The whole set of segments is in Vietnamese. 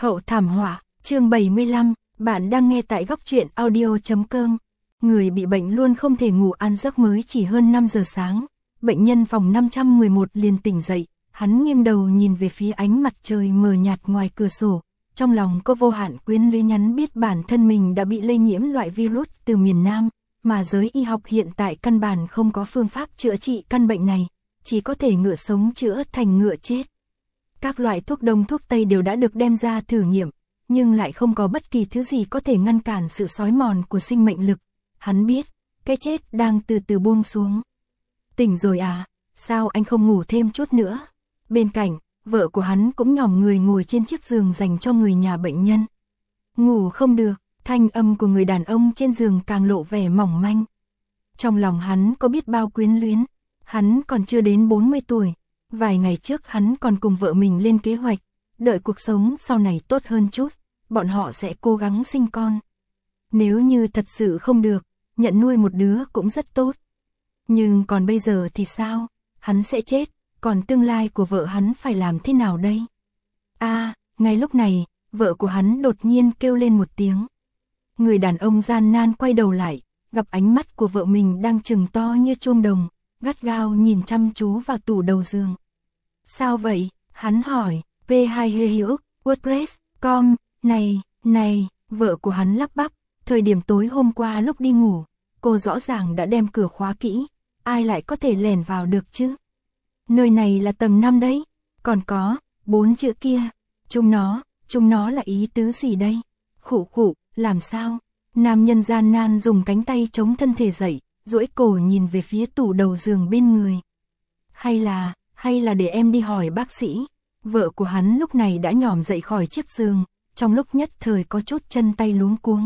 Hậu thảm họa, chương 75, bạn đang nghe tại góc truyện audio.com. Người bị bệnh luôn không thể ngủ ăn giấc mới chỉ hơn 5 giờ sáng. Bệnh nhân phòng 511 liền tỉnh dậy, hắn nghiêng đầu nhìn về phía ánh mặt trời mờ nhạt ngoài cửa sổ. Trong lòng có vô hạn quyến luyến nhắn biết bản thân mình đã bị lây nhiễm loại virus từ miền Nam, mà giới y học hiện tại căn bản không có phương pháp chữa trị căn bệnh này, chỉ có thể ngựa sống chữa thành ngựa chết. Các loại thuốc đông thuốc tây đều đã được đem ra thử nghiệm, nhưng lại không có bất kỳ thứ gì có thể ngăn cản sự xói mòn của sinh mệnh lực. Hắn biết, cái chết đang từ từ buông xuống. Tỉnh rồi à, sao anh không ngủ thêm chút nữa? Bên cạnh, vợ của hắn cũng nhòm người ngồi trên chiếc giường dành cho người nhà bệnh nhân. Ngủ không được, thanh âm của người đàn ông trên giường càng lộ vẻ mỏng manh. Trong lòng hắn có biết bao quyến luyến, hắn còn chưa đến 40 tuổi. Vài ngày trước hắn còn cùng vợ mình lên kế hoạch, đợi cuộc sống sau này tốt hơn chút, bọn họ sẽ cố gắng sinh con. Nếu như thật sự không được, nhận nuôi một đứa cũng rất tốt. Nhưng còn bây giờ thì sao? Hắn sẽ chết, còn tương lai của vợ hắn phải làm thế nào đây? Ngay lúc này, vợ của hắn đột nhiên kêu lên một tiếng. Người đàn ông gian nan quay đầu lại, gặp ánh mắt của vợ mình đang trừng to như chuông đồng, gắt gao nhìn chăm chú vào tủ đầu giường. Sao vậy? Hắn hỏi. P2 WordPress.com. Này, vợ của hắn lắp bắp. Thời điểm tối hôm qua lúc đi ngủ, cô rõ ràng đã đem cửa khóa kỹ. Ai lại có thể lẻn vào được chứ? Nơi này là tầng 5 đấy. Còn có 4 chữ kia. Chúng nó là ý tứ gì đây? Khụ, làm sao? Nam nhân gian nan dùng cánh tay chống thân thể dậy, duỗi cổ nhìn về phía tủ đầu giường bên người. Hay là để em đi hỏi bác sĩ. Vợ của hắn lúc này đã nhòm dậy khỏi chiếc giường, trong lúc nhất thời có chút chân tay luống cuống.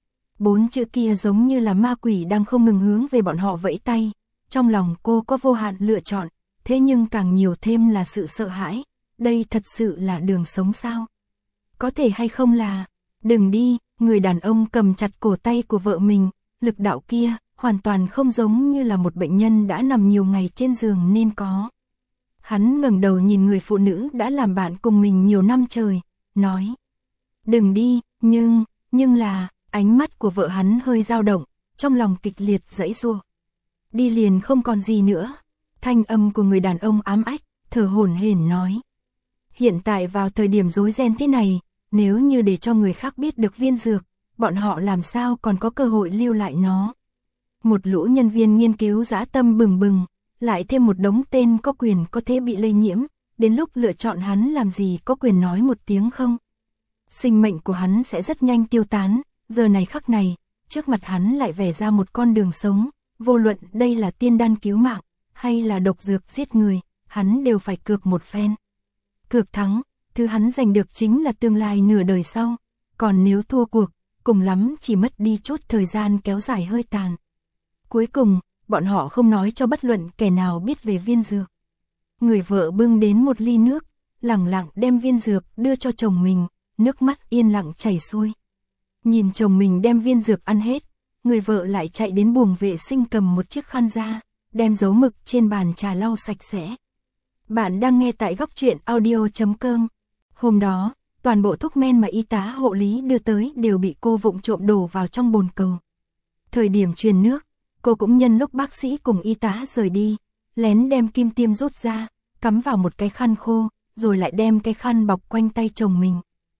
4 chữ kia giống như là ma quỷ đang không ngừng hướng về bọn họ vẫy tay. Trong lòng cô có vô hạn lựa chọn, thế nhưng càng nhiều thêm là sự sợ hãi. Đây thật sự là đường sống sao? Có thể hay không là... Đừng đi, người đàn ông cầm chặt cổ tay của vợ mình, lực đạo kia hoàn toàn không giống như là một bệnh nhân đã nằm nhiều ngày trên giường nên có. Hắn ngẩng đầu nhìn người phụ nữ đã làm bạn cùng mình nhiều năm trời, nói. Đừng đi, nhưng là, ánh mắt của vợ hắn hơi dao động, trong lòng kịch liệt giãy giụa. Đi liền không còn gì nữa. Thanh âm của người đàn ông ám ách, thở hổn hển nói. Hiện tại vào thời điểm rối ren thế này, nếu như để cho người khác biết được viên dược, bọn họ làm sao còn có cơ hội lưu lại nó. Một lũ nhân viên nghiên cứu dã tâm bừng bừng, lại thêm một đống tên có quyền có thể bị lây nhiễm, đến lúc lựa chọn hắn làm gì có quyền nói một tiếng không. Sinh mệnh của hắn sẽ rất nhanh tiêu tán, giờ này khắc này, trước mặt hắn lại vẽ ra một con đường sống, vô luận đây là tiên đan cứu mạng, hay là độc dược giết người, hắn đều phải cược một phen. Cược thắng, thứ hắn giành được chính là tương lai nửa đời sau, còn nếu thua cuộc, cùng lắm chỉ mất đi chút thời gian kéo dài hơi tàn. Cuối cùng, bọn họ không nói cho bất luận kẻ nào biết về viên dược. Người vợ bưng đến một ly nước, lẳng lặng đem viên dược đưa cho chồng mình, nước mắt yên lặng chảy xuôi. Nhìn chồng mình đem viên dược ăn hết, người vợ lại chạy đến buồng vệ sinh cầm một chiếc khăn ra, đem dấu mực trên bàn trà lau sạch sẽ. Bạn đang nghe tại góc truyện audio.com. Hôm đó, toàn bộ thuốc men mà y tá hộ lý đưa tới đều bị cô vụng trộm đổ vào trong bồn cầu. Thời điểm truyền nước, cô cũng nhân lúc bác sĩ cùng y tá rời đi, lén đem kim tiêm rút ra, cắm vào một cái khăn khô, rồi lại đem cái khăn bọc quanh tay chồng mình.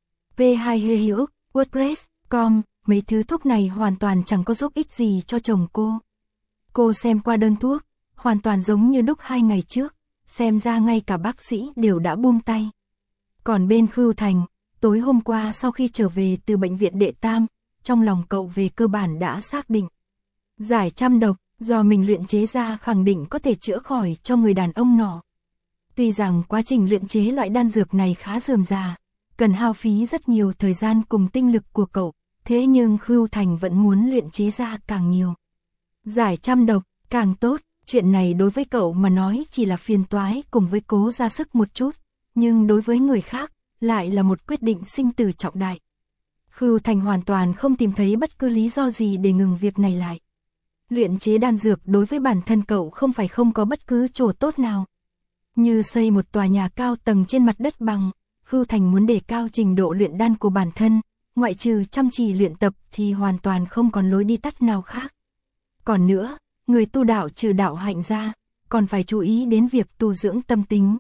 P2 WordPress.com. Mấy thứ thuốc này hoàn toàn chẳng có giúp ích gì cho chồng cô. Cô xem qua đơn thuốc, hoàn toàn giống như đúc 2 ngày trước, xem ra ngay cả bác sĩ đều đã buông tay. Còn bên Khưu Thành, tối hôm qua sau khi trở về từ bệnh viện Đệ Tam, trong lòng cậu về cơ bản đã xác định. Giải trăm độc, do mình luyện chế ra khẳng định có thể chữa khỏi cho người đàn ông nọ. Tuy rằng quá trình luyện chế loại đan dược này khá rườm rà, cần hao phí rất nhiều thời gian cùng tinh lực của cậu, thế nhưng Khưu Thành vẫn muốn luyện chế ra càng nhiều. Giải trăm độc, càng tốt, chuyện này đối với cậu mà nói chỉ là phiền toái cùng với cố ra sức một chút, nhưng đối với người khác, lại là một quyết định sinh tử trọng đại. Khưu Thành hoàn toàn không tìm thấy bất cứ lý do gì để ngừng việc này lại. Luyện chế đan dược đối với bản thân cậu không phải không có bất cứ chỗ tốt nào. Như xây một tòa nhà cao tầng trên mặt đất bằng, Khưu Thành muốn đề cao trình độ luyện đan của bản thân, ngoại trừ chăm chỉ luyện tập thì hoàn toàn không còn lối đi tắt nào khác. Còn nữa, người tu đạo trừ đạo hạnh ra, còn phải chú ý đến việc tu dưỡng tâm tính.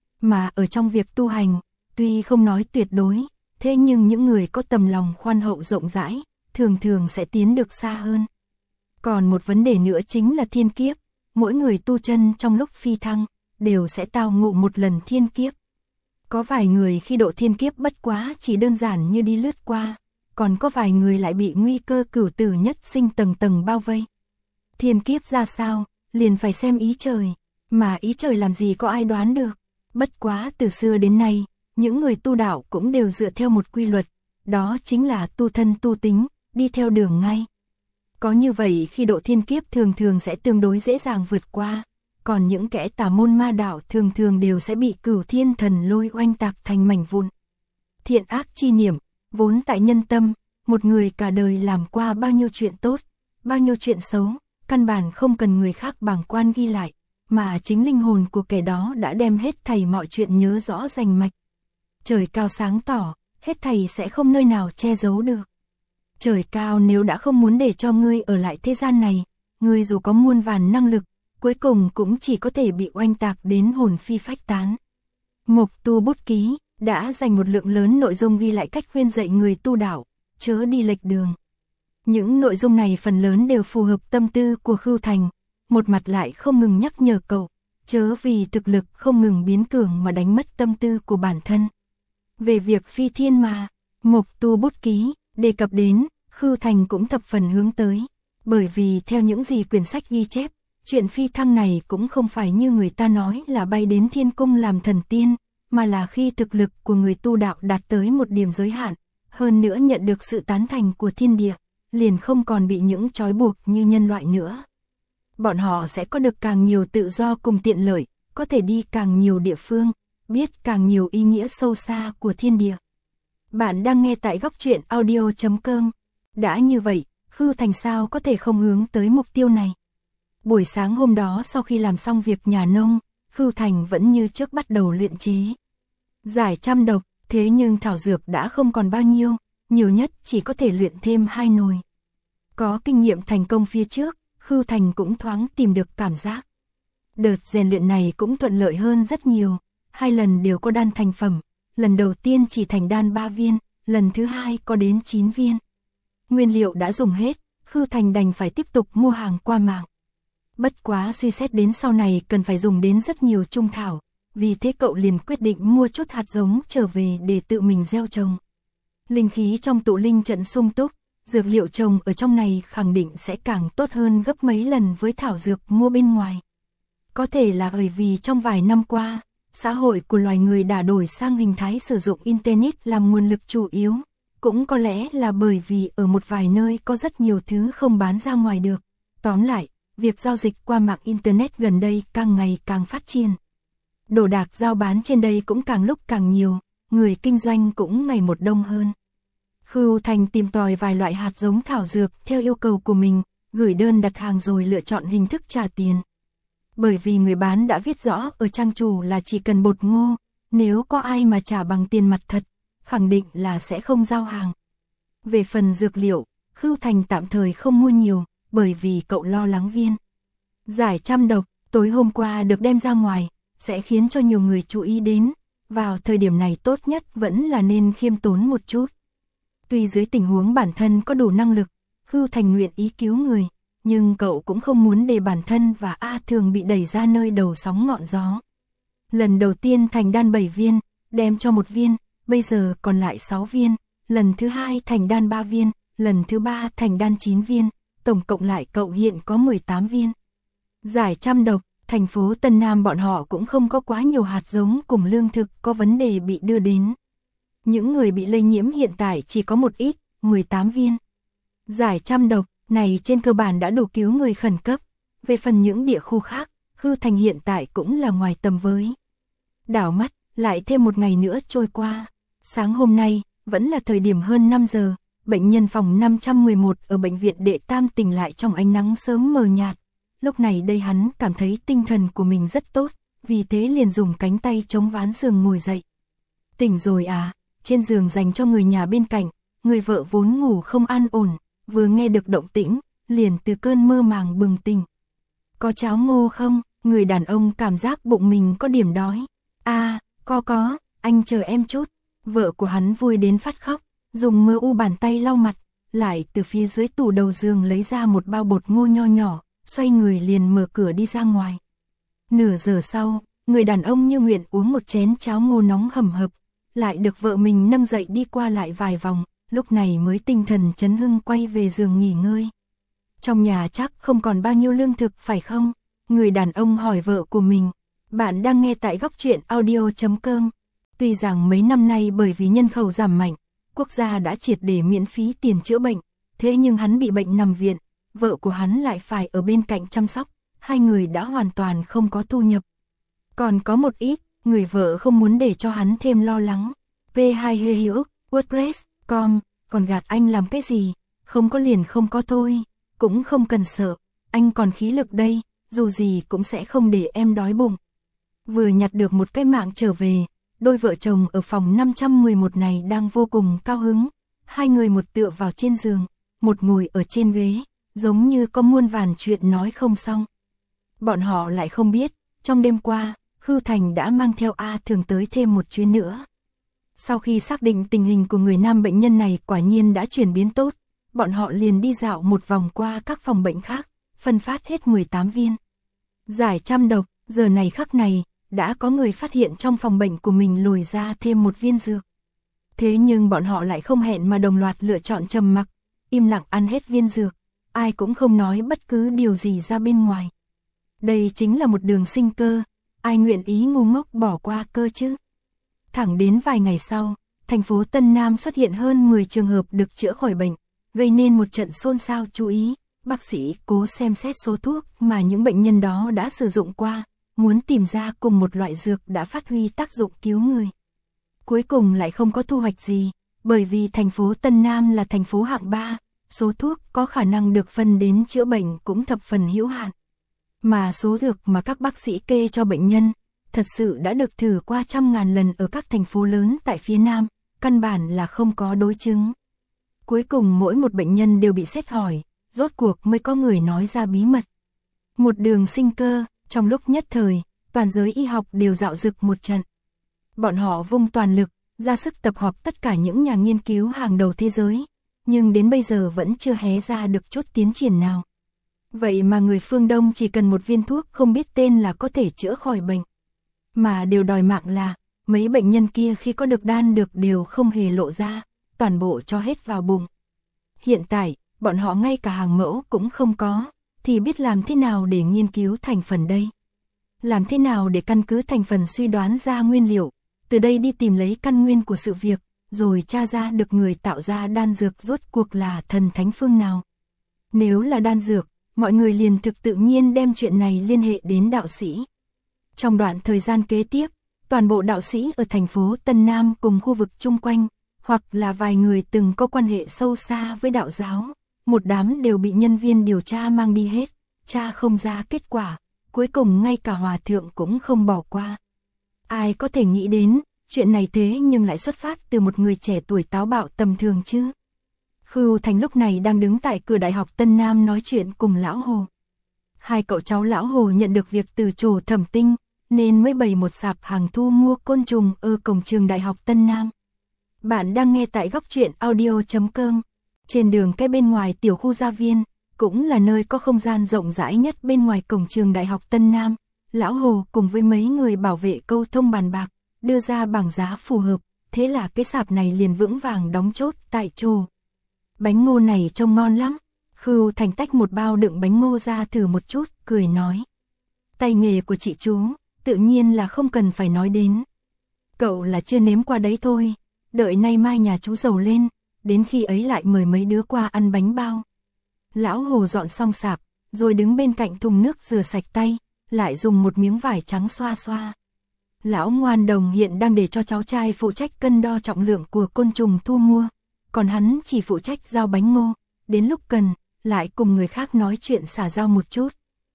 Mà ở trong việc tu hành, tuy không nói tuyệt đối, thế nhưng những người có tầm lòng khoan hậu rộng rãi, thường thường sẽ tiến được xa hơn. Còn một vấn đề nữa chính là thiên kiếp, mỗi người tu chân trong lúc phi thăng, đều sẽ tao ngộ một lần thiên kiếp. Có vài người khi độ thiên kiếp bất quá chỉ đơn giản như đi lướt qua, còn có vài người lại bị nguy cơ cửu tử nhất sinh tầng tầng bao vây. Thiên kiếp ra sao, liền phải xem ý trời, mà ý trời làm gì có ai đoán được. Bất quá từ xưa đến nay, những người tu đạo cũng đều dựa theo một quy luật, đó chính là tu thân tu tính, đi theo đường ngay. Có như vậy khi độ thiên kiếp thường thường sẽ tương đối dễ dàng vượt qua, còn những kẻ tà môn ma đạo thường thường đều sẽ bị cửu thiên thần lôi oanh tạc thành mảnh vụn. Thiện ác chi niệm, vốn tại nhân tâm, một người cả đời làm qua bao nhiêu chuyện tốt, bao nhiêu chuyện xấu, căn bản không cần người khác bàng quan ghi lại, mà chính linh hồn của kẻ đó đã đem hết thảy mọi chuyện nhớ rõ rành mạch. Trời cao sáng tỏ, hết thảy sẽ không nơi nào che giấu được. Trời cao nếu đã không muốn để cho ngươi ở lại thế gian này, ngươi dù có muôn vàn năng lực, cuối cùng cũng chỉ có thể bị oanh tạc đến hồn phi phách tán. Mộc Tu bút ký đã dành một lượng lớn nội dung ghi lại cách khuyên dạy người tu đạo, chớ đi lệch đường. Những nội dung này phần lớn đều phù hợp tâm tư của Khưu Thành, một mặt lại không ngừng nhắc nhở cậu, chớ vì thực lực không ngừng biến cường mà đánh mất tâm tư của bản thân. Về việc phi thiên mà, Mộc Tu bút ký đề cập đến, Khưu Thành cũng thập phần hướng tới, bởi vì theo những gì quyển sách ghi chép, chuyện phi thăng này cũng không phải như người ta nói là bay đến thiên cung làm thần tiên, mà là khi thực lực của người tu đạo đạt tới một điểm giới hạn, hơn nữa nhận được sự tán thành của thiên địa, liền không còn bị những trói buộc như nhân loại nữa. Bọn họ sẽ có được càng nhiều tự do cùng tiện lợi, có thể đi càng nhiều địa phương, biết càng nhiều ý nghĩa sâu xa của thiên địa. Bạn đang nghe tại góc truyện audio.com. Đã như vậy, Khưu Thành sao có thể không hướng tới mục tiêu này. Buổi sáng hôm đó sau khi làm xong việc nhà nông, Khưu Thành vẫn như trước bắt đầu luyện chế. Giải trăm độc, thế nhưng thảo dược đã không còn bao nhiêu, nhiều nhất chỉ có thể luyện thêm 2 nồi. Có kinh nghiệm thành công phía trước, Khưu Thành cũng thoáng tìm được cảm giác. Đợt rèn luyện này cũng thuận lợi hơn rất nhiều, 2 lần đều có đan thành phẩm, lần đầu tiên chỉ thành đan 3 viên, lần thứ 2 có đến 9 viên. Nguyên liệu đã dùng hết, Khưu Thành đành phải tiếp tục mua hàng qua mạng. Bất quá suy xét đến sau này cần phải dùng đến rất nhiều trung thảo, vì thế cậu liền quyết định mua chút hạt giống trở về để tự mình gieo trồng. Linh khí trong tụ linh trận sung túc, dược liệu trồng ở trong này khẳng định sẽ càng tốt hơn gấp mấy lần với thảo dược mua bên ngoài. Có thể là bởi vì trong vài năm qua, xã hội của loài người đã đổi sang hình thái sử dụng Internet làm nguồn lực chủ yếu, cũng có lẽ là bởi vì ở một vài nơi có rất nhiều thứ không bán ra ngoài được. Tóm lại, việc giao dịch qua mạng Internet gần đây càng ngày càng phát triển. Đồ đạc giao bán trên đây cũng càng lúc càng nhiều, người kinh doanh cũng ngày một đông hơn. Khưu Thành tìm tòi vài loại hạt giống thảo dược theo yêu cầu của mình, gửi đơn đặt hàng rồi lựa chọn hình thức trả tiền. Bởi vì người bán đã viết rõ ở trang chủ là chỉ cần bột ngô, nếu có ai mà trả bằng tiền mặt thật, khẳng định là sẽ không giao hàng. Về phần dược liệu, Khưu Thành tạm thời không mua nhiều, bởi vì cậu lo lắng viên giải trăm độc tối hôm qua được đem ra ngoài, sẽ khiến cho nhiều người chú ý đến, vào thời điểm này tốt nhất vẫn là nên khiêm tốn một chút. Tuy dưới tình huống bản thân có đủ năng lực, Khưu Thành nguyện ý cứu người, nhưng cậu cũng không muốn để bản thân và A Thường bị đẩy ra nơi đầu sóng ngọn gió. Lần đầu tiên thành đan 7 viên, đem cho 1 viên, bây giờ còn lại 6 viên, lần thứ 2 thành đan 3 viên, lần thứ 3 thành đan 9 viên, tổng cộng lại cậu hiện có 18 viên. Giải trăm độc, thành phố Tân Nam bọn họ cũng không có quá nhiều hạt giống cùng lương thực có vấn đề bị đưa đến. Những người bị lây nhiễm hiện tại chỉ có một ít, 18 viên. Giải trăm độc này trên cơ bản đã đủ cứu người khẩn cấp. Về phần những địa khu khác, Khưu Thành hiện tại cũng là ngoài tầm với. Đảo mắt, lại thêm một ngày nữa trôi qua. Sáng hôm nay, vẫn là thời điểm hơn 5 giờ, bệnh nhân phòng 511 ở bệnh viện Đệ Tam tỉnh lại trong ánh nắng sớm mờ nhạt. Lúc này đây hắn cảm thấy tinh thần của mình rất tốt, vì thế liền dùng cánh tay chống ván giường ngồi dậy. Tỉnh rồi à? Trên giường dành cho người nhà bên cạnh, người vợ vốn ngủ không an ổn, vừa nghe được động tĩnh, liền từ cơn mơ màng bừng tỉnh. Có cháo ngô không? Người đàn ông cảm giác bụng mình có điểm đói. À, có, anh chờ em chút. Vợ của hắn vui đến phát khóc, dùng mơ u bàn tay lau mặt, lại từ phía dưới tủ đầu giường lấy ra một bao bột ngô nho nhỏ, xoay người liền mở cửa đi ra ngoài. Nửa giờ sau, người đàn ông như nguyện uống một chén cháo ngô nóng hầm hập, lại được vợ mình nâng dậy đi qua lại vài vòng, lúc này mới tinh thần chấn hưng quay về giường nghỉ ngơi. Trong nhà chắc không còn bao nhiêu lương thực phải không? Người đàn ông hỏi vợ của mình. Bạn đang nghe tại góc truyện audio.com. Tuy rằng mấy năm nay bởi vì nhân khẩu giảm mạnh, quốc gia đã triệt để miễn phí tiền chữa bệnh, thế nhưng hắn bị bệnh nằm viện, vợ của hắn lại phải ở bên cạnh chăm sóc, hai người đã hoàn toàn không có thu nhập. Còn có một ít, người vợ không muốn để cho hắn thêm lo lắng. P2 WordPress.com, còn gạt anh làm cái gì? Không có liền không có thôi, cũng không cần sợ, anh còn khí lực đây, dù gì cũng sẽ không để em đói bụng. Vừa nhặt được một cái mạng trở về, đôi vợ chồng ở phòng 511 này đang vô cùng cao hứng. Hai người một tựa vào trên giường, một ngồi ở trên ghế, giống như có muôn vàn chuyện nói không xong. Bọn họ lại không biết, trong đêm qua, Khưu Thành đã mang theo A Thường tới thêm một chuyến nữa. Sau khi xác định tình hình của người nam bệnh nhân này quả nhiên đã chuyển biến tốt, bọn họ liền đi dạo một vòng qua các phòng bệnh khác, phân phát hết 18 viên. Giải trăm độc, giờ này khắc này, đã có người phát hiện trong phòng bệnh của mình lồi ra thêm một viên dược. Thế nhưng bọn họ lại không hẹn mà đồng loạt lựa chọn trầm mặc, im lặng ăn hết viên dược, ai cũng không nói bất cứ điều gì ra bên ngoài. Đây chính là một đường sinh cơ, ai nguyện ý ngu ngốc bỏ qua cơ chứ. Thẳng đến vài ngày sau, thành phố Tân Nam xuất hiện hơn 10 trường hợp được chữa khỏi bệnh, gây nên một trận xôn xao chú ý. Bác sĩ cố xem xét số thuốc mà những bệnh nhân đó đã sử dụng qua, muốn tìm ra cùng một loại dược đã phát huy tác dụng cứu người. Cuối cùng lại không có thu hoạch gì, bởi vì thành phố Tân Nam là thành phố hạng 3, số thuốc có khả năng được phân đến chữa bệnh cũng thập phần hữu hạn. Mà số dược mà các bác sĩ kê cho bệnh nhân, thật sự đã được thử qua trăm ngàn lần ở các thành phố lớn tại phía Nam, căn bản là không có đối chứng. Cuối cùng mỗi một bệnh nhân đều bị xét hỏi, rốt cuộc mới có người nói ra bí mật. Một đường sinh cơ, trong lúc nhất thời, toàn giới y học đều dạo dực một trận. Bọn họ vung toàn lực, ra sức tập hợp tất cả những nhà nghiên cứu hàng đầu thế giới, nhưng đến bây giờ vẫn chưa hé ra được chút tiến triển nào. Vậy mà người phương Đông chỉ cần một viên thuốc không biết tên là có thể chữa khỏi bệnh. Mà đều đòi mạng là, mấy bệnh nhân kia khi có được đan được đều không hề lộ ra, toàn bộ cho hết vào bụng. Hiện tại, bọn họ ngay cả hàng mẫu cũng không có, thì biết làm thế nào để nghiên cứu thành phần đây? Làm thế nào để căn cứ thành phần suy đoán ra nguyên liệu, từ đây đi tìm lấy căn nguyên của sự việc, rồi tra ra được người tạo ra đan dược rốt cuộc là thần thánh phương nào? Nếu là đan dược, mọi người liền thực tự nhiên đem chuyện này liên hệ đến đạo sĩ. Trong đoạn thời gian kế tiếp, toàn bộ đạo sĩ ở thành phố Tân Nam cùng khu vực chung quanh, hoặc là vài người từng có quan hệ sâu xa với đạo giáo, một đám đều bị nhân viên điều tra mang đi hết, tra không ra kết quả, cuối cùng ngay cả hòa thượng cũng không bỏ qua. Ai có thể nghĩ đến, chuyện này thế nhưng lại xuất phát từ một người trẻ tuổi táo bạo tầm thường chứ? Khưu Thành lúc này đang đứng tại cửa Đại học Tân Nam nói chuyện cùng Lão Hồ. Hai cậu cháu Lão Hồ nhận được việc từ chỗ Thẩm Tinh, nên mới bày một sạp hàng thu mua côn trùng ở cổng trường Đại học Tân Nam. Bạn đang nghe tại góc truyện audio.com. Trên đường cái bên ngoài tiểu khu gia viên, cũng là nơi có không gian rộng rãi nhất bên ngoài cổng trường Đại học Tân Nam. Lão Hồ cùng với mấy người bảo vệ câu thông bàn bạc, đưa ra bảng giá phù hợp, thế là cái sạp này liền vững vàng đóng chốt tại chỗ. Bánh ngô này trông ngon lắm. Khưu Thành tách một bao đựng bánh ngô ra thử một chút, cười nói. Tay nghề của chị chú, tự nhiên là không cần phải nói đến. Cậu là chưa nếm qua đấy thôi, đợi nay mai nhà chú giàu lên, đến khi ấy lại mời mấy đứa qua ăn bánh bao. Lão Hồ dọn xong sạp, rồi đứng bên cạnh thùng nước rửa sạch tay, lại dùng một miếng vải trắng xoa xoa. Lão Ngoan Đồng hiện đang để cho cháu trai phụ trách cân đo trọng lượng của côn trùng thu mua, còn hắn chỉ phụ trách giao bánh ngô, đến lúc cần, lại cùng người khác nói chuyện xả giao một chút.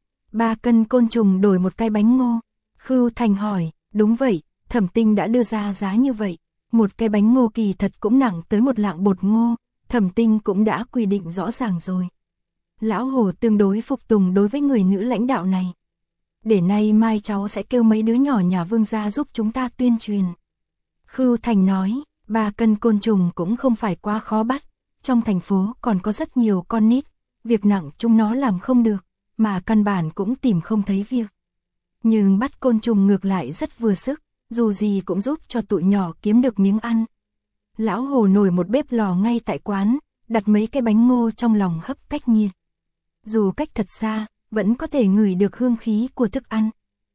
3 cân côn trùng đổi một cái bánh ngô. Khưu Thành hỏi, đúng vậy, Thẩm Tinh đã đưa ra giá như vậy, Một cái bánh ngô kỳ thật cũng nặng tới một lạng bột ngô, Thẩm Tinh cũng đã quy định rõ ràng rồi. Lão Hồ tương đối phục tùng đối với người nữ lãnh đạo này. Để nay mai cháu sẽ kêu mấy đứa nhỏ nhà Vương gia giúp chúng ta tuyên truyền. Khưu Thành nói, 3 cân côn trùng cũng không phải quá khó bắt, trong thành phố còn có rất nhiều con nít, việc nặng chúng nó làm không được, mà căn bản cũng tìm không thấy việc. Nhưng bắt côn trùng ngược lại rất vừa sức, dù gì cũng giúp cho tụi nhỏ kiếm được miếng ăn. Lão Hồ nổi một bếp lò ngay tại quán, đặt mấy cái bánh ngô trong lòng hấp cách nhiệt. Dù cách thật xa, vẫn có thể ngửi được hương khí của thức ăn.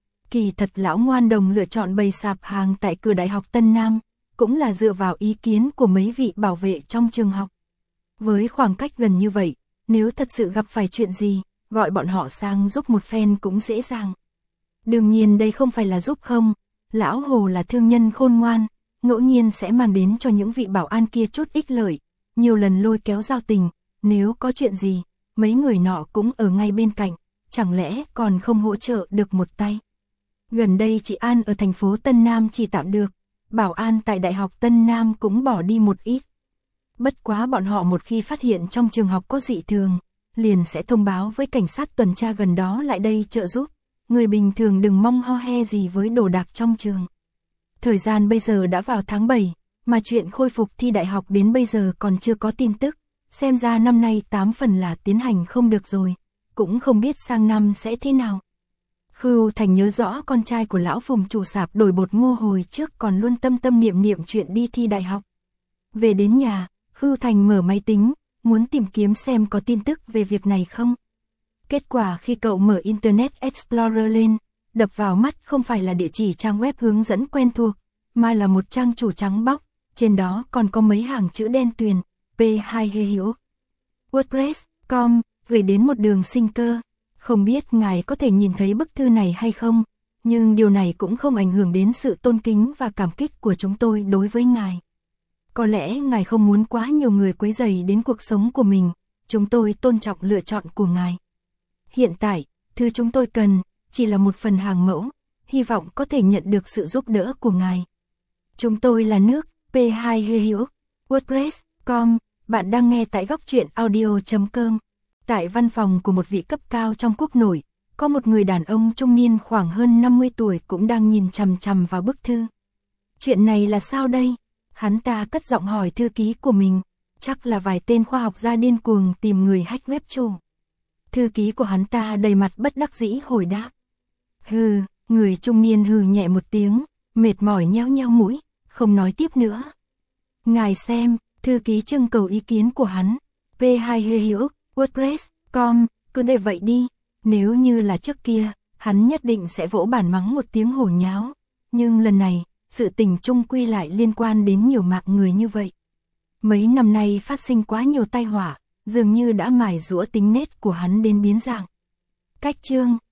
Kỳ thật lão Ngoan Đồng lựa chọn bày sạp hàng tại cửa Đại học Tân Nam, cũng là dựa vào ý kiến của mấy vị bảo vệ trong trường học. Với khoảng cách gần như vậy, nếu thật sự gặp phải chuyện gì, gọi bọn họ sang giúp một phen cũng dễ dàng. Đương nhiên đây không phải là giúp không, lão Hồ là thương nhân khôn ngoan, ngẫu nhiên sẽ mang đến cho những vị bảo an kia chút ích lợi, nhiều lần lôi kéo giao tình, nếu có chuyện gì, mấy người nọ cũng ở ngay bên cạnh, chẳng lẽ còn không hỗ trợ được một tay. Gần đây chị An ở thành phố Tân Nam chỉ tạm được, bảo an tại Đại học Tân Nam cũng bỏ đi một ít. Bất quá bọn họ một khi phát hiện trong trường học có dị thường, liền sẽ thông báo với cảnh sát tuần tra gần đó lại đây trợ giúp. Người bình thường đừng mong ho he gì với đồ đạc trong trường. Thời gian bây giờ đã vào tháng 7, mà chuyện khôi phục thi đại học đến bây giờ còn chưa có tin tức. Xem ra năm nay 8 phần là tiến hành không được rồi, cũng không biết sang năm sẽ thế nào. Khưu Thành nhớ rõ con trai của lão Phùng chủ sạp đổi bột ngô hồi trước còn luôn tâm tâm niệm niệm chuyện đi thi đại học. Về đến nhà, Khưu Thành mở máy tính, muốn tìm kiếm xem có tin tức về việc này không. Kết quả khi cậu mở Internet Explorer lên, đập vào mắt không phải là địa chỉ trang web hướng dẫn quen thuộc, mà là một trang chủ trắng bóc, trên đó còn có mấy hàng chữ đen tuyền, P2 hê hiểu. WordPress.com, gửi đến một đường sinh cơ. Không biết ngài có thể nhìn thấy bức thư này hay không, nhưng điều này cũng không ảnh hưởng đến sự tôn kính và cảm kích của chúng tôi đối với ngài. Có lẽ ngài không muốn quá nhiều người quấy rầy đến cuộc sống của mình, chúng tôi tôn trọng lựa chọn của ngài. Hiện tại, thứ chúng tôi cần, chỉ là một phần hàng mẫu, hy vọng có thể nhận được sự giúp đỡ của ngài. Chúng tôi là nước, P2 hê hiểu, WordPress.com, bạn đang nghe tại góc truyện audio.com. Tại văn phòng của một vị cấp cao trong quốc nội, có một người đàn ông trung niên khoảng hơn 50 tuổi cũng đang nhìn chằm chằm vào bức thư. Chuyện này là sao đây? Hắn ta cất giọng hỏi thư ký của mình, chắc là vài tên khoa học gia điên cuồng tìm người hack web chủ. Thư ký của hắn ta đầy mặt bất đắc dĩ hồi đáp. Hừ, người trung niên hừ nhẹ một tiếng, mệt mỏi nheo nheo mũi, không nói tiếp nữa. Ngài xem, thư ký trưng cầu ý kiến của hắn, P2 hê hiểu, WordPress.com, cứ để vậy đi, nếu như là trước kia, hắn nhất định sẽ vỗ bản mắng một tiếng hổ nháo, nhưng lần này, sự tình chung quy lại liên quan đến nhiều mạng người như vậy. Mấy năm nay phát sinh quá nhiều tai họa, dường như đã mài giũa tính nết của hắn đến biến dạng. Cách chương